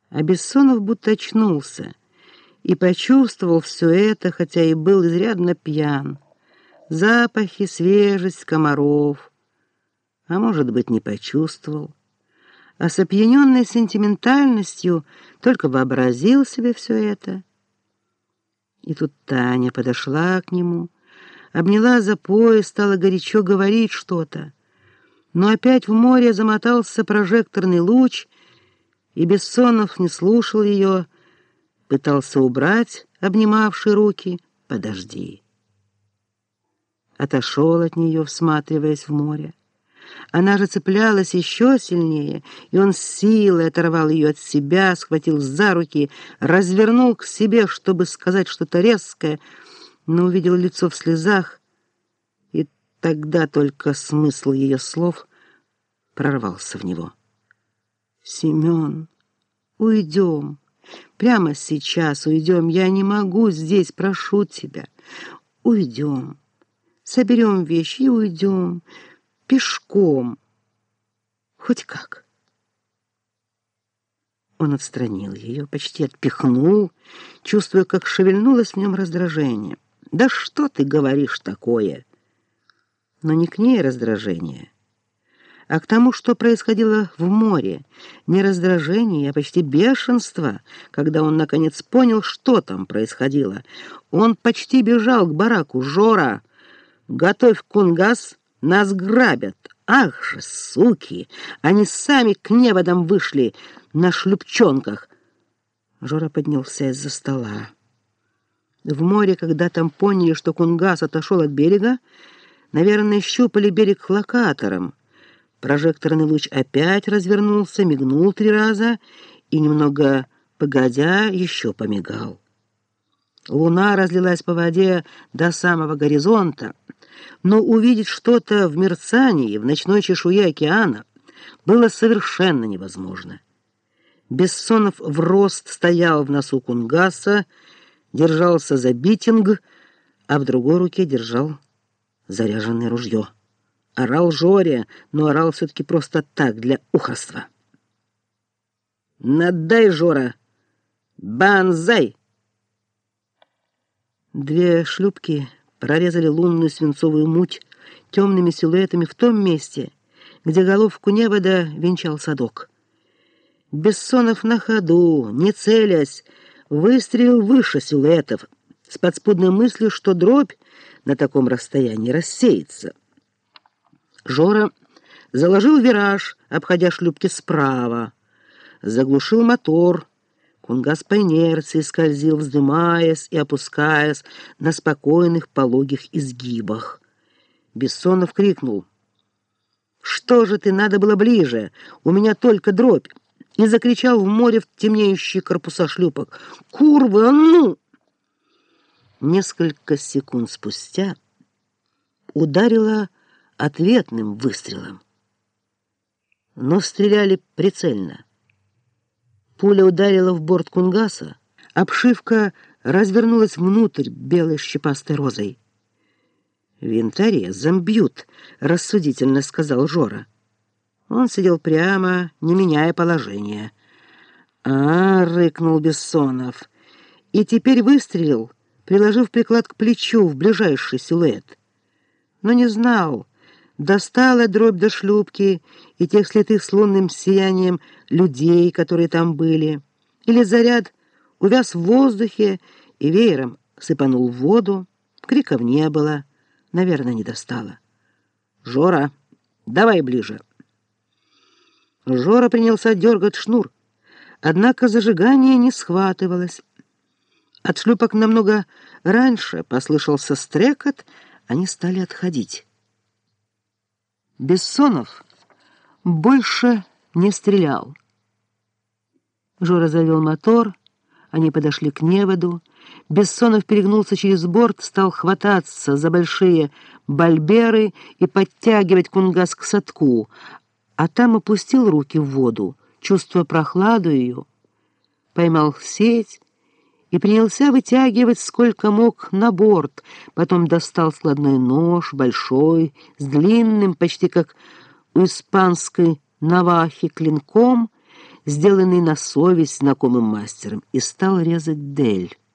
А Бессонов будто очнулся и почувствовал все это, хотя и был изрядно пьян. Запахи, свежесть комаров. А может быть, не почувствовал. А с опьяненной сентиментальностью только вообразил себе все это. И тут Таня подошла к нему, обняла за пояс, стала горячо говорить что-то. Но опять в море замотался прожекторный луч, и Бессонов не слушал ее, пытался убрать обнимавшие руки. «Подожди». Отошел от нее, всматриваясь в море. Она же цеплялась еще сильнее, и он с силой оторвал ее от себя, схватил за руки, развернул к себе, чтобы сказать что-то резкое, но увидел лицо в слезах, и тогда только смысл ее слов прорвался в него. «Семен, уйдем, прямо сейчас уйдем, я не могу здесь, прошу тебя, уйдем, соберем вещи и уйдем». Пешком. Хоть как. Он отстранил ее, почти отпихнул, чувствуя, как шевельнулось в нем раздражение. «Да что ты говоришь такое?» Но не к ней раздражение, а к тому, что происходило в море. Не раздражение, а почти бешенство, когда он наконец понял, что там происходило. Он почти бежал к бараку. «Жора, готовь кунгас! Нас грабят! Ах же, суки! Они сами к неводам вышли на шлюпчонках!» Жора поднялся из-за стола. В море, когда там поняли, что кунгас отошел от берега, наверное, щупали берег локатором. Прожекторный луч опять развернулся, мигнул 3 раза и, немного погодя, еще помигал. Луна разлилась по воде до самого горизонта, но увидеть что-то в мерцании, в ночной чешуе океана, было совершенно невозможно. Бессонов в рост стоял в носу кунгаса, держался за битинг, а в другой руке держал заряженное ружье. Орал Жоре, но орал все-таки просто так, для ухарства. «Надай, Жора! Банзай!» 2 шлюпки прорезали лунную свинцовую муть темными силуэтами в том месте, где головку невода венчал садок. Бессонов на ходу, не целясь, выстрелил выше силуэтов, с подспудной мыслью, что дробь на таком расстоянии рассеется. Жора заложил вираж, обходя шлюпки справа, заглушил мотор. Кунгас по инерции скользил, вздымаясь и опускаясь на спокойных пологих изгибах. Бессонов крикнул: «Что же ты, надо было ближе, у меня только дробь!» и закричал в море в темнеющие корпуса шлюпок: «Курва, а ну!» Несколько секунд спустя ударило ответным выстрелом, но стреляли прицельно. Пуля ударила в борт кунгаса, обшивка развернулась внутрь белой щепастой розой. «Винторезом бьют», — рассудительно сказал Жора. Он сидел прямо, не меняя положения. Рыкнул Бессонов. И теперь выстрелил, приложив приклад к плечу в ближайший силуэт. Но не знал, достала дробь до шлюпки и тех слитых с лунным сиянием людей, которые там были, или заряд увяз в воздухе и веером сыпанул в воду. Криков не было, наверное, не достала. «Жора, давай ближе!» Жора принялся дергать шнур, однако зажигание не схватывалось. От шлюпок намного раньше послышался стрекот, они стали отходить. Бессонов больше не стрелял. Жора завел мотор, они подошли к неводу. Бессонов перегнулся через борт, стал хвататься за большие бальберы и подтягивать кунгас к садку, а там опустил руки в воду, чувствуя прохладу ее, поймал сеть и принялся вытягивать сколько мог на борт, потом достал складной нож, большой, с длинным, почти как у испанской навахи, клинком, сделанный на совесть знакомым мастером, и стал резать дель.